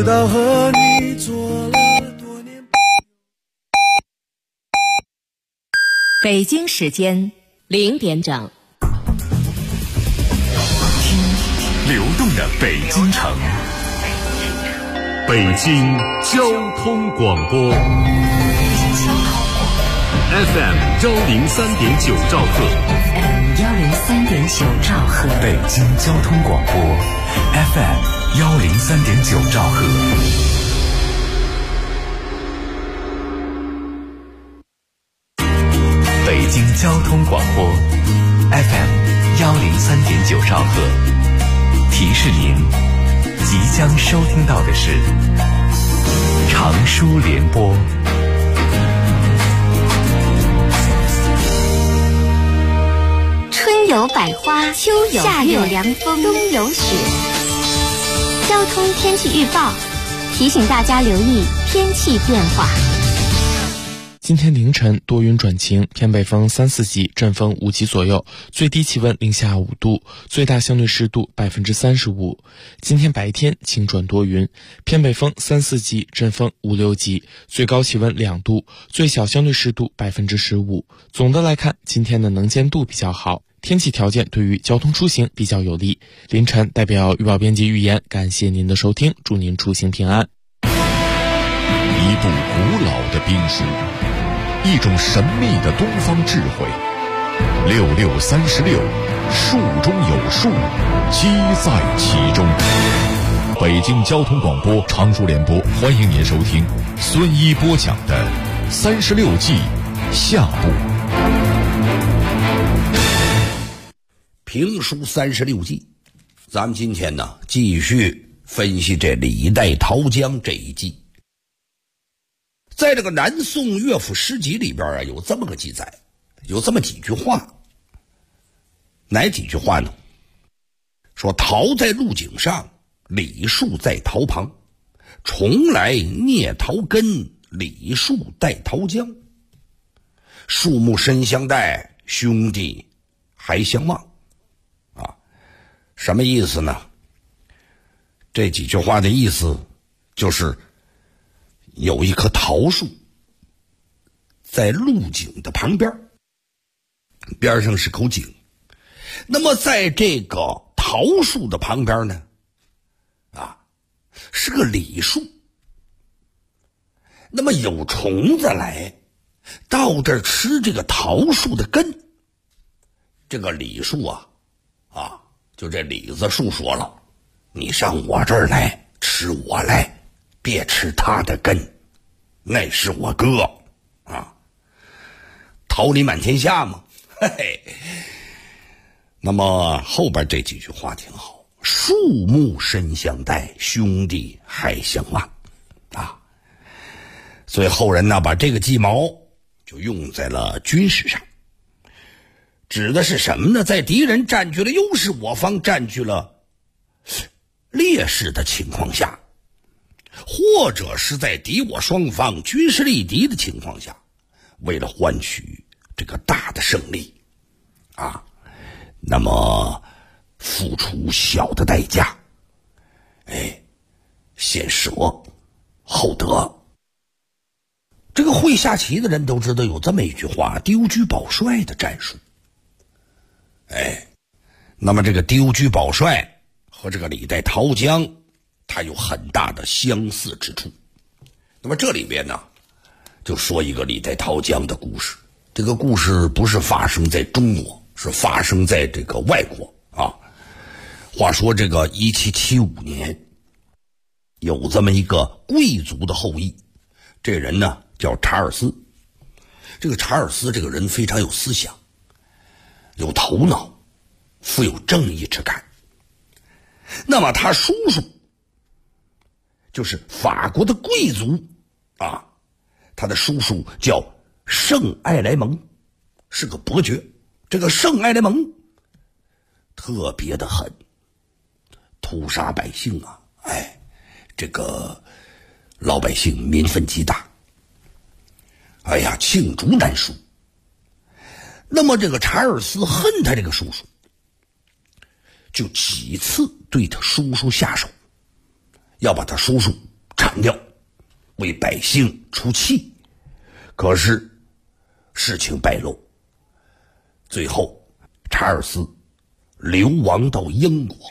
道和你做了多年。 北京时间0点整， 听流动的北京城，北京交通广播 FM 103.9兆赫 103.9兆赫， 北京交通广播 FM 103.9兆赫。北京交通广播 FM 103.9兆赫，提示您即将收听到的是长舒联播。 春有百花，秋有夏有凉风，冬有雪。交通天气预报提醒大家留意天气变化。 今天凌晨多云转晴，偏北风3、4级，阵风5级左右，最低气温零下5度，最大相对湿度35%。今天白天晴转多云，偏北风3、4级，阵风5、6级，最高气温2度，最小相对湿度15%。总的来看，今天的能见度比较好，天气条件对于交通出行比较有利。凌晨代表预报编辑预言，感谢您的收听，祝您出行平安。 一部古老的兵书，一种神秘的东方智慧，6636，术中有术，机在其中。北京交通广播长舒联播，欢迎您收听孙一播讲的36计下部。 评书36计，咱们今天呢继续分析这李代桃僵这一计。在这个南宋乐府诗集里边啊，有这么个记载，有这么几句话。哪几句话呢？说桃在路井上，李树在桃旁，重来蹑桃根，李树带桃浆。树木深相待，兄弟还相望。啊，什么意思呢？这几句话的意思就是有一棵桃树在路井的旁边，边上是口井。那么在这个桃树的旁边呢，是个李树。那么有虫子来到这儿吃这个桃树的根。这个李树就这李子树说了，你上我这儿来吃我来，别吃他的根，那是我哥啊，桃李满天下嘛，嘿嘿。那么后边这几句话挺好，树木深相待，兄弟还相望啊。所以后人呢把这个计谋就用在了军事上，指的是什么呢？在敌人占据了优势，我方占据了劣势的情况下，或者是在敌我双方军事力敌的情况下，为了换取这个大的胜利那么付出小的代价，先舍后得。这个会下棋的人都知道有这么一句话，丢车保帅的战术。那么这个丢车保帅和这个李代桃僵它有很大的相似之处。那么这里边呢就说一个李代桃僵的故事。这个故事不是发生在中国，是发生在这个外国话说这个1775年，有这么一个贵族的后裔，这人呢叫查尔斯。这个查尔斯这个人非常有思想，有头脑，富有正义之感。那么他叔叔就是法国的贵族他的叔叔叫圣爱莱蒙，是个伯爵。这个圣爱莱蒙特别的狠，屠杀百姓这个老百姓民愤极大，罄竹难书。那么这个查尔斯恨他这个叔叔，就几次对他叔叔下手，要把他叔叔铲掉，为百姓出气。可是事情败露，最后查尔斯流亡到英国。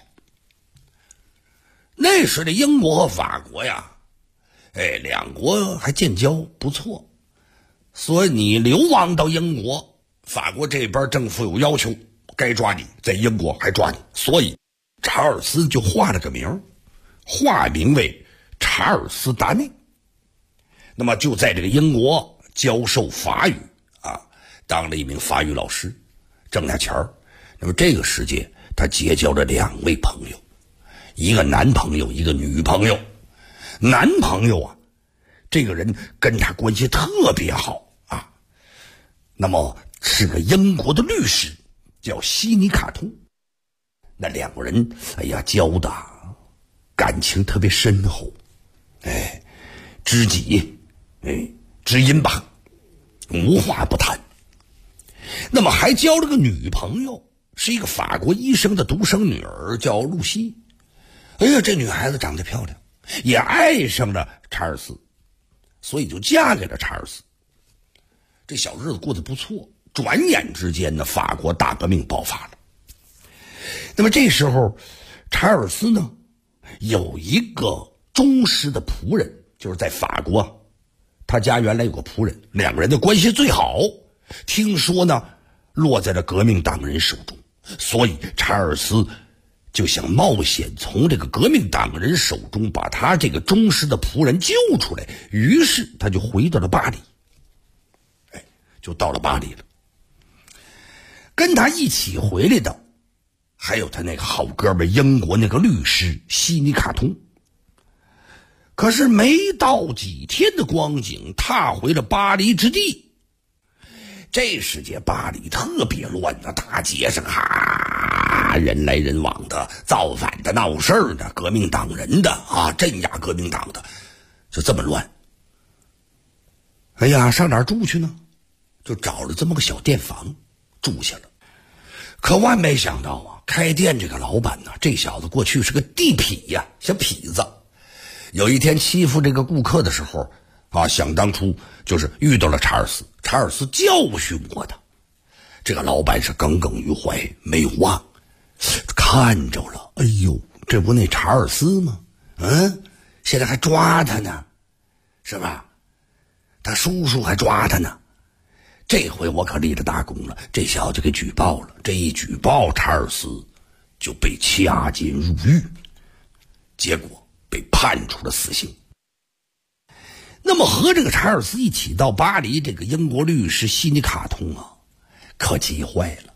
那时的英国和法国呀，两国还建交不错，所以你流亡到英国，法国这边政府有要求，该抓你，在英国还抓你，所以查尔斯就化了个名，化名为查尔斯达内。那么就在这个英国教授法语啊，当了一名法语老师，挣点钱儿。那么这个时节，他结交了2位朋友，一个男朋友，一个女朋友。男朋友啊，这个人跟他关系特别好啊，那么是个英国的律师，叫西尼卡通。那2个人交的感情特别深厚，知己知音吧，无话不谈。那么还交了个女朋友，是一个法国医生的独生女儿，叫露西。这女孩子长得漂亮，也爱上了查尔斯，所以就嫁给了查尔斯。这小日子过得不错，转眼之间呢，法国大革命爆发了。那么这时候查尔斯呢，有一个忠实的仆人，就是在法国他家原来有个仆人，2个人的关系最好。听说呢落在了革命党人手中，所以查尔斯就想冒险从这个革命党人手中把他这个忠实的仆人救出来，于是他就回到了巴黎。就到了巴黎了。跟他一起回来的还有他那个好哥们英国那个律师西尼卡通。可是没到几天的光景，踏回了巴黎之地。这时节巴黎特别乱啊，大街上人来人往的，造反的、闹事儿的、革命党人的镇压革命党的，就这么乱。上哪儿住去呢？就找了这么个小店房住下了。可万没想到开店这个老板呢，这小子过去是个地痞呀，小痞子。有一天欺负这个顾客的时候想当初就是遇到了查尔斯，查尔斯教训过他，这个老板是耿耿于怀，没有忘，看着了，这不那查尔斯吗？现在还抓他呢，是吧？他叔叔还抓他呢，这回我可立了大功了，这小子给举报了，这一举报，查尔斯就被掐禁入狱，结果被判处了死刑。那么和这个查尔斯一起到巴黎这个英国律师西尼卡通可急坏了，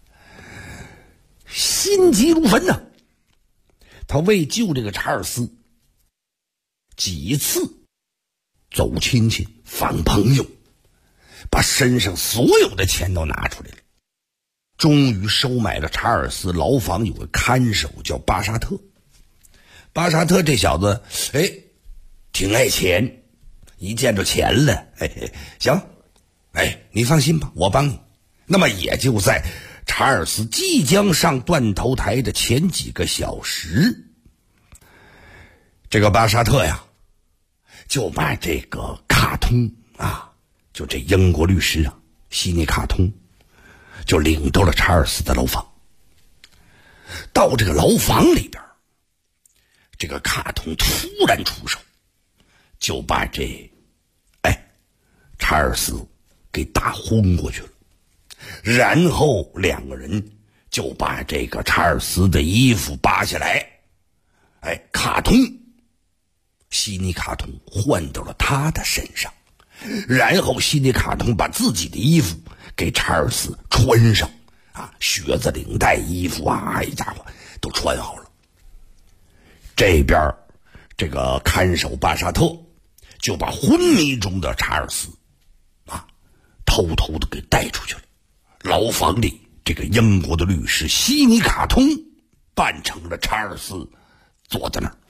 心急如焚呢。他为救这个查尔斯，几次走亲戚访朋友，把身上所有的钱都拿出来了，终于收买了查尔斯牢房有个看守叫巴沙特。巴沙特这小子挺爱钱，一见着钱了行，你放心吧，我帮你。那么也就在查尔斯即将上断头台的前几个小时，这个巴沙特呀就把这个卡通就这英国律师西尼卡通就领到了查尔斯的牢房。到这个牢房里边，这个卡通突然出手，就把这查尔斯给打昏过去了。然后2个人就把这个查尔斯的衣服扒下来，卡通西尼卡通换到了他的身上，然后西尼卡通把自己的衣服给查尔斯穿上靴子、领带、衣服家伙都穿好了。这边这个看守巴沙特就把昏迷中的查尔斯偷偷的给带出去了。牢房里这个英国的律师西尼卡通扮成了查尔斯，坐在那儿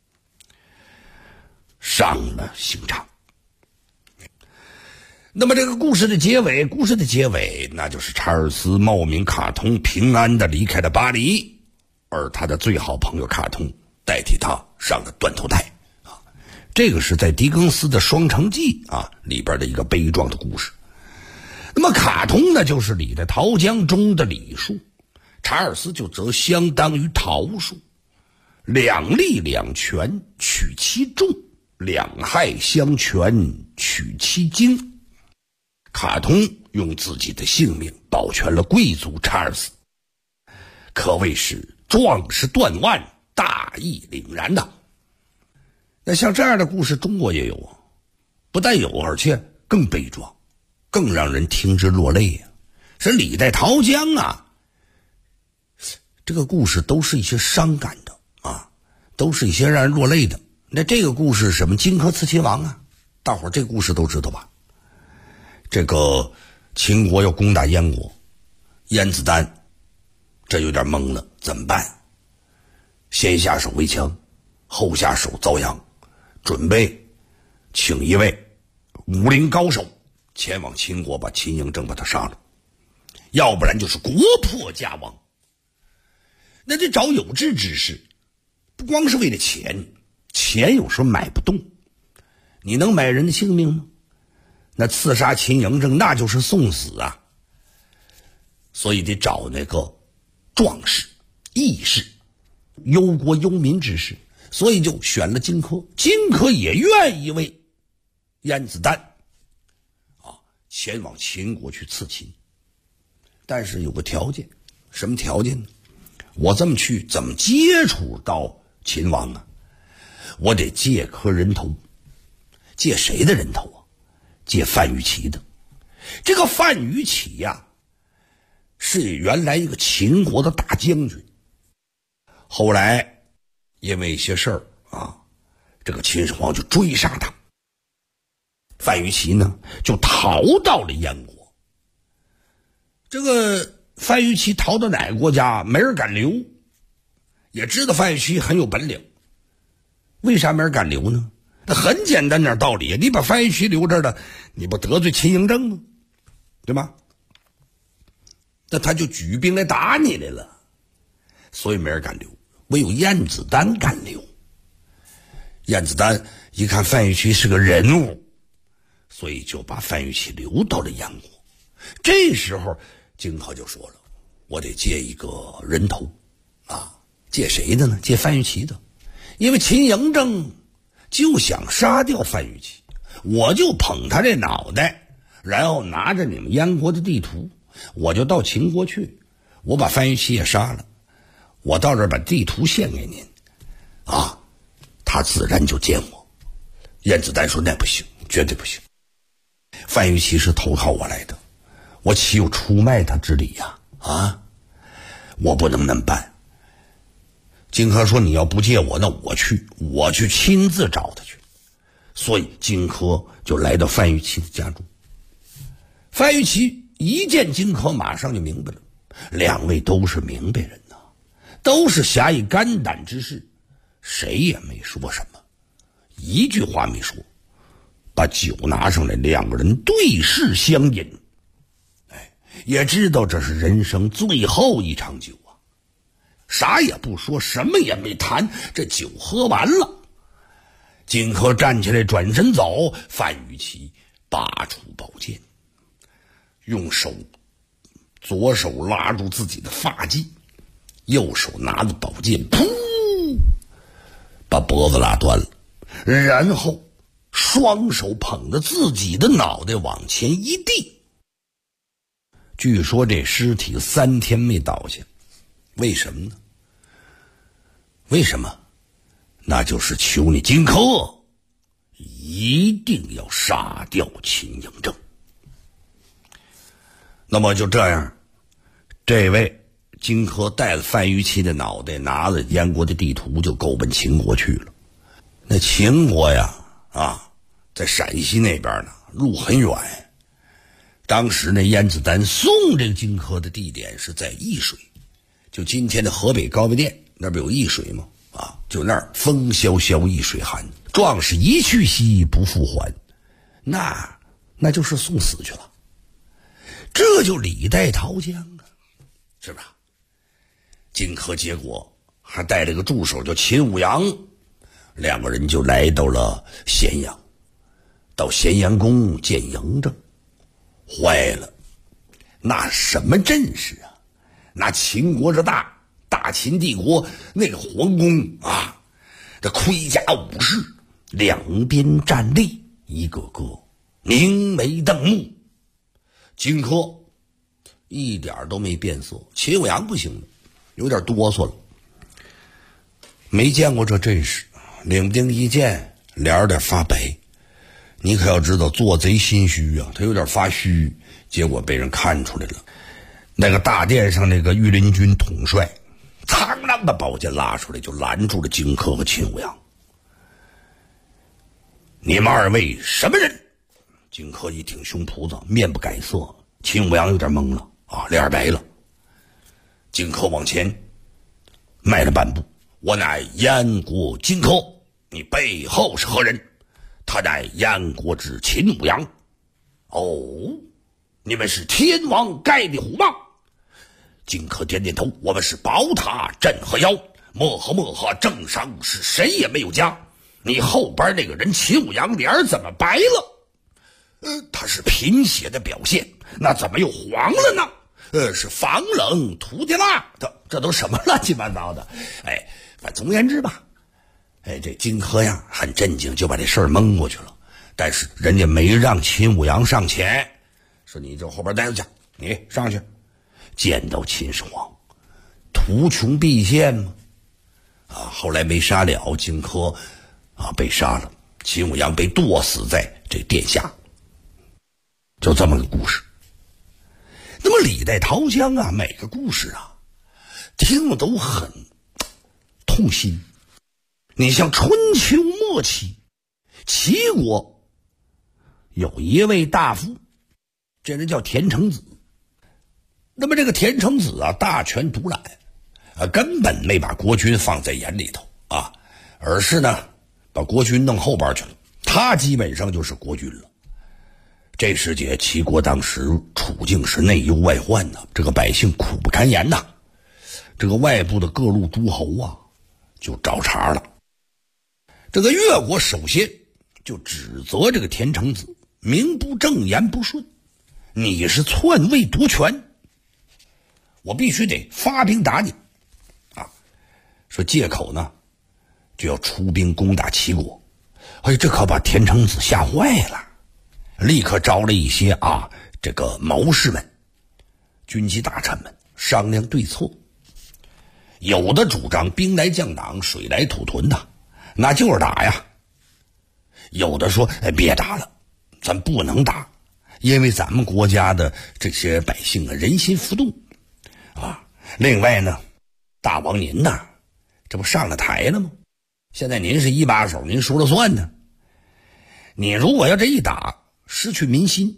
上了刑场。那么这个故事的结尾那就是查尔斯冒名卡通平安的离开了巴黎，而他的最好朋友卡通代替他上了断头台这个是在狄更斯的《双城记》里边的一个悲壮的故事。那么卡通呢，就是李的桃僵中的李树，查尔斯就则相当于桃树。两利两权取其重，两害相权取其轻。卡通用自己的性命保全了贵族查尔斯，可谓是壮士断腕，大义凛然的。那像这样的故事中国也有啊，不但有，而且更悲壮，更让人听之落泪啊。是李代桃僵啊，这个故事都是一些伤感的啊，都是一些让人落泪的。那这个故事什么荆轲刺秦王啊，大伙儿这个故事都知道吧？这个秦国要攻打燕国，燕子丹这有点懵了，怎么办？先下手为强，后下手遭殃，准备请一位武林高手前往秦国，把秦嬴政把他杀了，要不然就是国破家亡。那这找有志之士，不光是为了钱，钱有时候买不动，你能买人的性命吗？那刺杀秦嬴政那就是送死啊！所以得找那个壮士、义士、忧国忧民之士，所以就选了荆轲。荆轲也愿意为燕子丹前往秦国去刺秦，但是有个条件，什么条件呢？我这么去怎么接触到秦王啊？我得借颗人头。借谁的人头啊？借范于齐的。这个范于齐呀，是原来一个秦国的大将军，后来因为一些事儿这个秦始皇就追杀他，范于齐呢就逃到了燕国。这个范于齐逃到哪个国家没人敢留，也知道范于齐很有本领。为啥没人敢留呢？那很简单点道理，你把范于齐留这儿的，你不得罪秦嬴政吗？对吧？那他就举兵来打你来了，所以没人敢留，唯有燕子丹敢留。燕子丹一看范于齐是个人物，所以就把范于齐留到了燕国。这时候荆轲就说了，我得借一个人头借谁的呢？借范于齐的。因为秦嬴政就想杀掉范于齐，我就捧他这脑袋，然后拿着你们燕国的地图，我就到秦国去，我把范于齐也杀了，我到这儿把地图献给您他自然就见我。燕子丹说那不行，绝对不行，范于齐是投靠我来的，我岂有出卖他之理呀？我不能那么办。荆轲说你要不借我，那我去亲自找他去。所以荆轲就来到范于齐的家中。范于齐一见荆轲马上就明白了，两位都是明白人都是侠义肝胆之士，谁也没说什么，一句话没说，把酒拿上来，两个人对视相饮。也知道这是人生最后一场酒啥也不说，什么也没谈，这酒喝完了。荆轲站起来转身走，范于齐拔出宝剑，用左手拉住自己的发髻，右手拿着宝剑，噗，把脖子拉断了，然后双手捧着自己的脑袋往前一递。据说这尸体3天没倒下，为什么呢？为什么？那就是求你荆轲一定要杀掉秦嬴政。那么就这样，这位荆轲带了范于齐的脑袋，拿了燕国的地图，就够奔秦国去了。那秦国呀在陕西那边呢，路很远。当时那燕子丹送这个荆轲的地点是在易水，就今天的河北高碑店那边有易水吗？就那儿风萧萧易水寒，壮士一去兮不复还，那就是送死去了。这就李代桃僵是吧？荆轲结果还带了个助手叫秦舞阳， 两个人就来到了咸阳，到咸阳宫见嬴政。坏了，那什么阵势啊！那秦国这大秦帝国那个皇宫啊，这盔甲武士两边站立，一个个明眉瞪目。荆轲一点都没变色，秦舞阳不行了，有点哆嗦了。没见过这阵势，领兵一见脸有点发白。你可要知道，做贼心虚啊，他有点发虚，结果被人看出来了。那个大殿上那个御林军统帅苍啷的宝剑拉出来，就拦住了荆轲和秦舞阳。你们二位什么人？荆轲一挺胸脯子，面不改色。秦舞阳有点懵了啊，脸白了。荆轲往前迈了半步，我乃燕国荆轲，你背后是何人？他乃燕国之秦舞阳。哦，你们是天王盖地虎吗？荆轲点点头，我们是宝塔镇河妖，漠河正上是谁也没有加。你后边那个人秦舞阳脸怎么白了？他是贫血的表现，那怎么又黄了呢？是防冷涂的蜡，这都什么乱七八糟的？总而言之吧，这荆轲呀很震惊，就把这事儿蒙过去了。但是人家没让秦舞阳上前，说你这后边待着去，你上去见到秦始皇，图穷匕见嘛。后来没杀了，荆轲被杀了，秦舞阳被剁死在这殿下。就这么个故事。那么历代桃僵啊，每个故事啊听了都很痛心。你像春秋末期，齐国有一位大夫，这人叫田成子。那么这个田成子啊，大权独揽，根本没把国君放在眼里头啊，而是呢把国君弄后边去了，他基本上就是国君了。这时节，齐国当时处境是内忧外患呐，这个百姓苦不堪言呐。这个外部的各路诸侯啊，就找茬了。这个越国首先就指责这个田成子名不正言不顺，你是篡位夺权，我必须得发兵打你啊！说借口呢就要出兵攻打齐国。这可把田成子吓坏了，立刻招了一些这个谋士们、军机大臣们商量对策。有的主张兵来将挡，水来土屯呐，那就是打呀。有的说别打了，咱不能打，因为咱们国家的这些百姓人心浮动啊。另外呢，大王您呐，这不上了台了吗？现在您是一把手，您说了算呢。你如果要这一打，失去民心，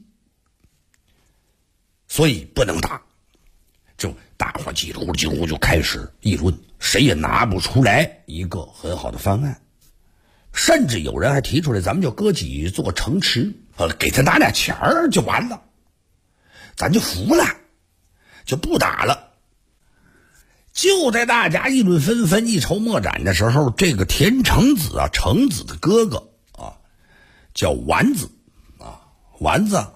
所以不能打。就大伙叽里咕噜就开始议论，谁也拿不出来一个很好的方案。甚至有人还提出来，咱们就割几座城池，给他拿点钱儿就完了，咱就服了，就不打了。就在大家议论纷纷、一筹莫展的时候，这个田成子啊，成子的哥哥叫丸子丸子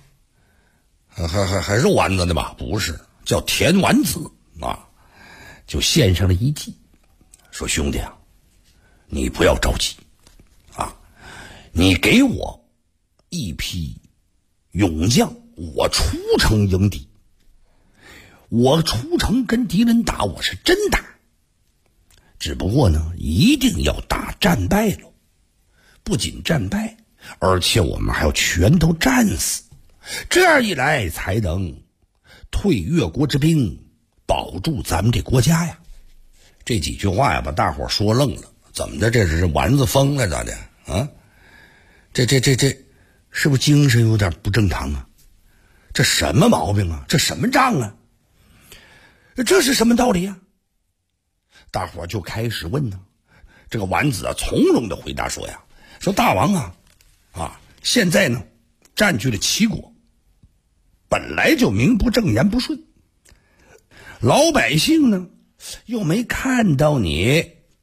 还是丸子的吧？不是，叫田丸子就献上了一计，说兄弟啊，你不要着急你给我一批勇将，我出城迎敌。我出城跟敌人打，我是真打，只不过呢，一定要打战败了。不仅战败，而且我们还要全都战死，这样一来才能退越国之兵，保住咱们这国家呀。这几句话呀，把大伙说愣了。怎么的？这是丸子疯了咋的啊？这是不是精神有点不正常啊？这什么毛病啊？这什么仗啊？这是什么道理啊？大伙就开始问呢。这个丸子从容的回答说呀，说大王现在呢占据了齐国，本来就名不正言不顺，老百姓呢又没看到你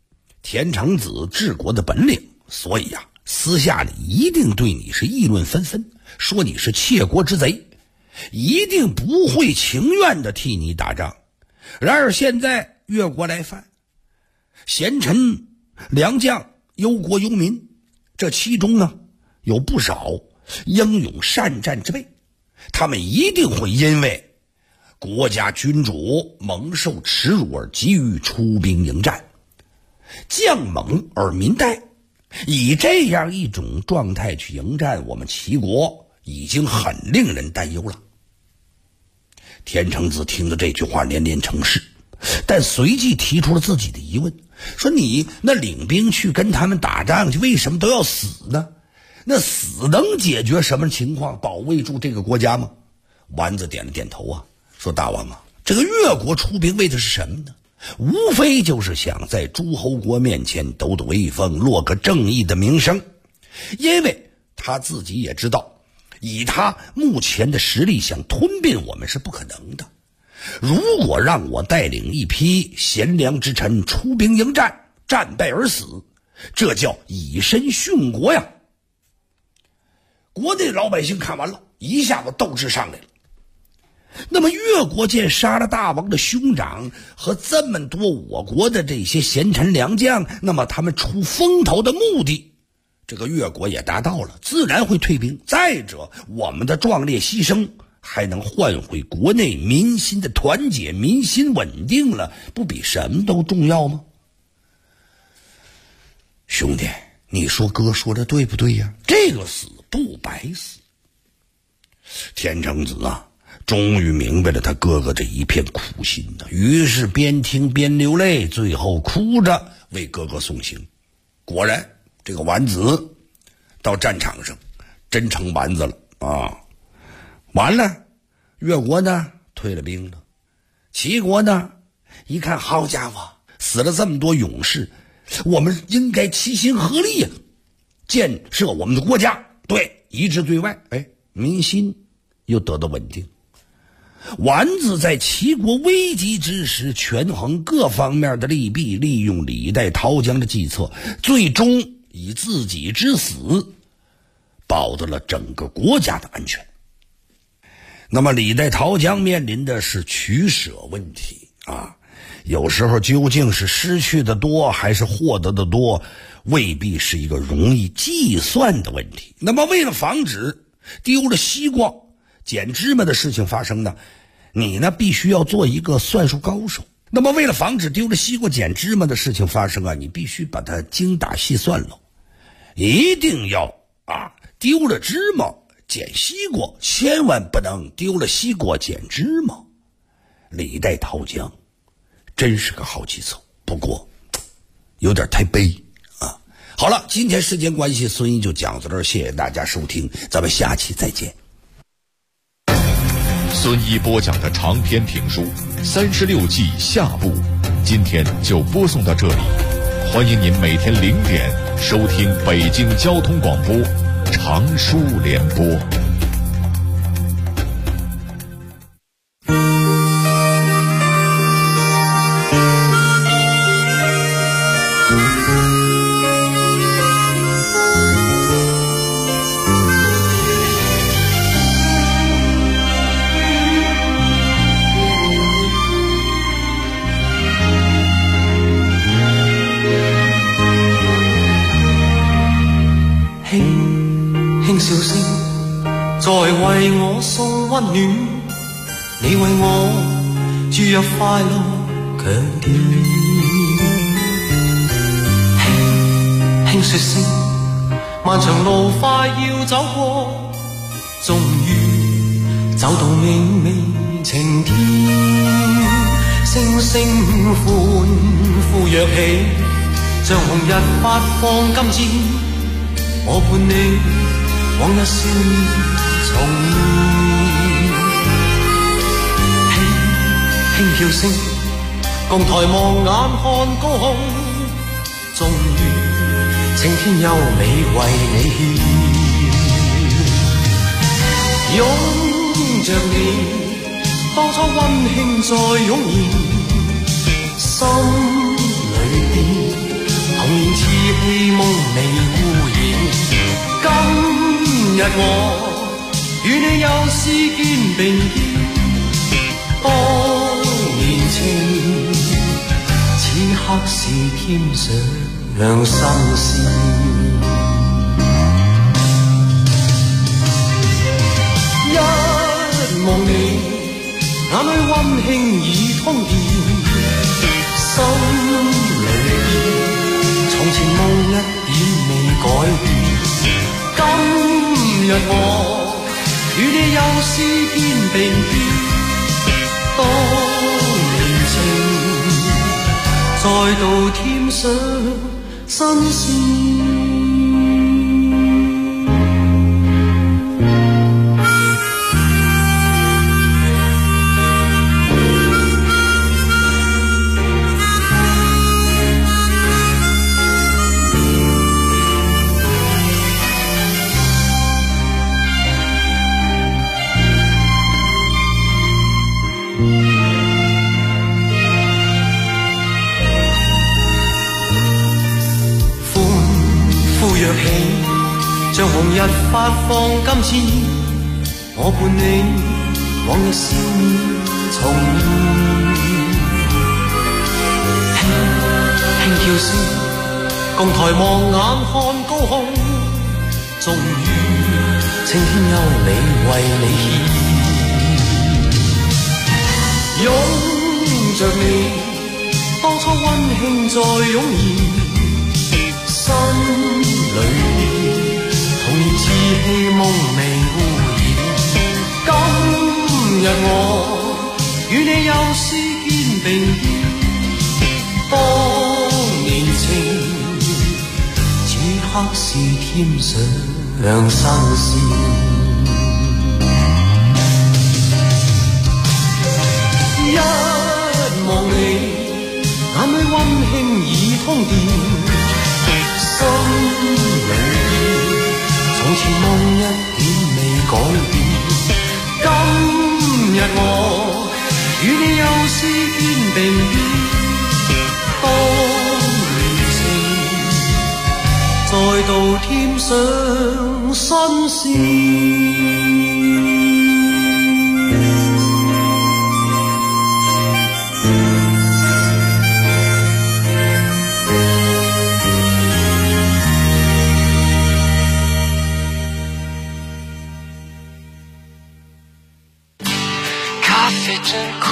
田承子治国的本领，所以私下里一定对你是议论纷纷，说你是窃国之贼，一定不会情愿的替你打仗。然而现在越国来犯，贤臣良将忧国忧民，这其中呢有不少英勇善战之辈，他们一定会因为国家君主蒙受耻辱而急于出兵迎战，将猛而民怠，以这样一种状态去迎战我们齐国，已经很令人担忧了。田承子听了这句话连连称是，但随即提出了自己的疑问，说你那领兵去跟他们打仗去，为什么都要死呢？那死能解决什么情况，保卫住这个国家吗？丸子点了点头说大王这个越国出兵为的是什么呢？无非就是想在诸侯国面前抖抖威风，落个正义的名声。因为他自己也知道，以他目前的实力想吞并我们是不可能的。如果让我带领一批贤良之臣出兵迎战，战败而死，这叫以身殉国呀。国内老百姓看完了，一下子斗志上来了。那么越国见杀了大王的兄长和这么多我国的这些贤臣良将，那么他们出风头的目的，这个越国也达到了，自然会退兵。再者，我们的壮烈牺牲还能换回国内民心的团结，民心稳定了，不比什么都重要吗？兄弟，你说哥说的对不对呀？这个死不白死。田承子终于明白了他哥哥这一片苦心于是边听边流泪，最后哭着为哥哥送行。果然这个丸子到战场上真成丸子了完了，越国呢退了兵了，齐国呢一看，好家伙，死了这么多勇士，我们应该齐心合力建设我们的国家，对，一致对外，民心又得到稳定。丸子在齐国危急之时权衡各方面的利弊，利用李代桃僵的计策，最终以自己之死保得了整个国家的安全。那么李代桃僵面临的是取舍问题有时候究竟是失去的多还是获得的多，未必是一个容易计算的问题。那么为了防止丢了西瓜捡芝麻的事情发生呢，你呢必须要做一个算术高手。那么为了防止丢了西瓜捡芝麻的事情发生你必须把它精打细算了，一定要丢了芝麻捡西瓜，千万不能丢了西瓜捡芝麻。李代桃僵真是个好计策，不过有点太悲好了，今天时间关系，孙毅就讲到这儿，谢谢大家收听，咱们下期再见。 孙一播讲的长篇评书《36计》下部，今天就播送到这里。欢迎您每天0点收听北京交通广播长书联播。 笑聲在為我送溫暖，你為我注入快樂強電。輕輕說聲，漫長路快要走過，終於走到明媚晴天。星星歡呼躍起，像紅日發放金箭，我伴你往日少年重現，輕輕叫聲，共抬望眼看高空，終於青天優美為你獻。擁着你，當初溫馨再湧現，心裏邊我與你又是肩並肩，當年情，此刻是添上新鮮。一望你，眼裏溫馨已通電，心裏邊從前夢一點未改變。今日我與你又是肩並肩，當年情再度添上新鮮。像紅日發放金箭，我伴你往日笑面重現，輕輕叫聲，共抬望眼看高空，終於青天優美為你獻，擁着你，當初溫馨再湧現，心裏童年稚氣夢未污染，今日我與你又是肩並肩，當年情，此刻是添上新鮮。一望你，眼裏溫馨已通電，心裏從前夢一點未改變，今日我與你又是肩並肩，當年情再度添上新鮮。 真苦，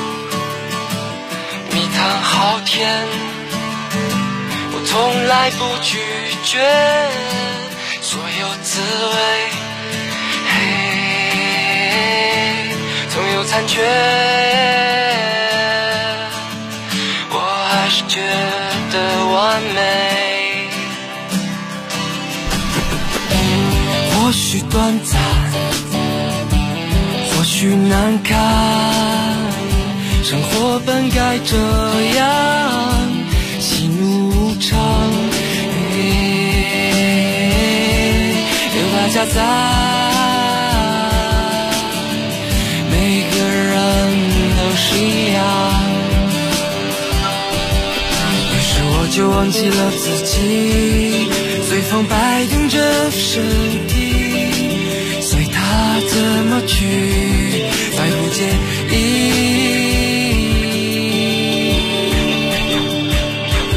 蜜糖好甜，我从来不拒绝所有滋味，总有残缺，我还是觉得完美。或许短暂，或许难堪，生活本该这样，喜怒无常，有大家在，每个人都是一样。于是我就忘记了自己，随风摆动着身体，随他怎么去，在不见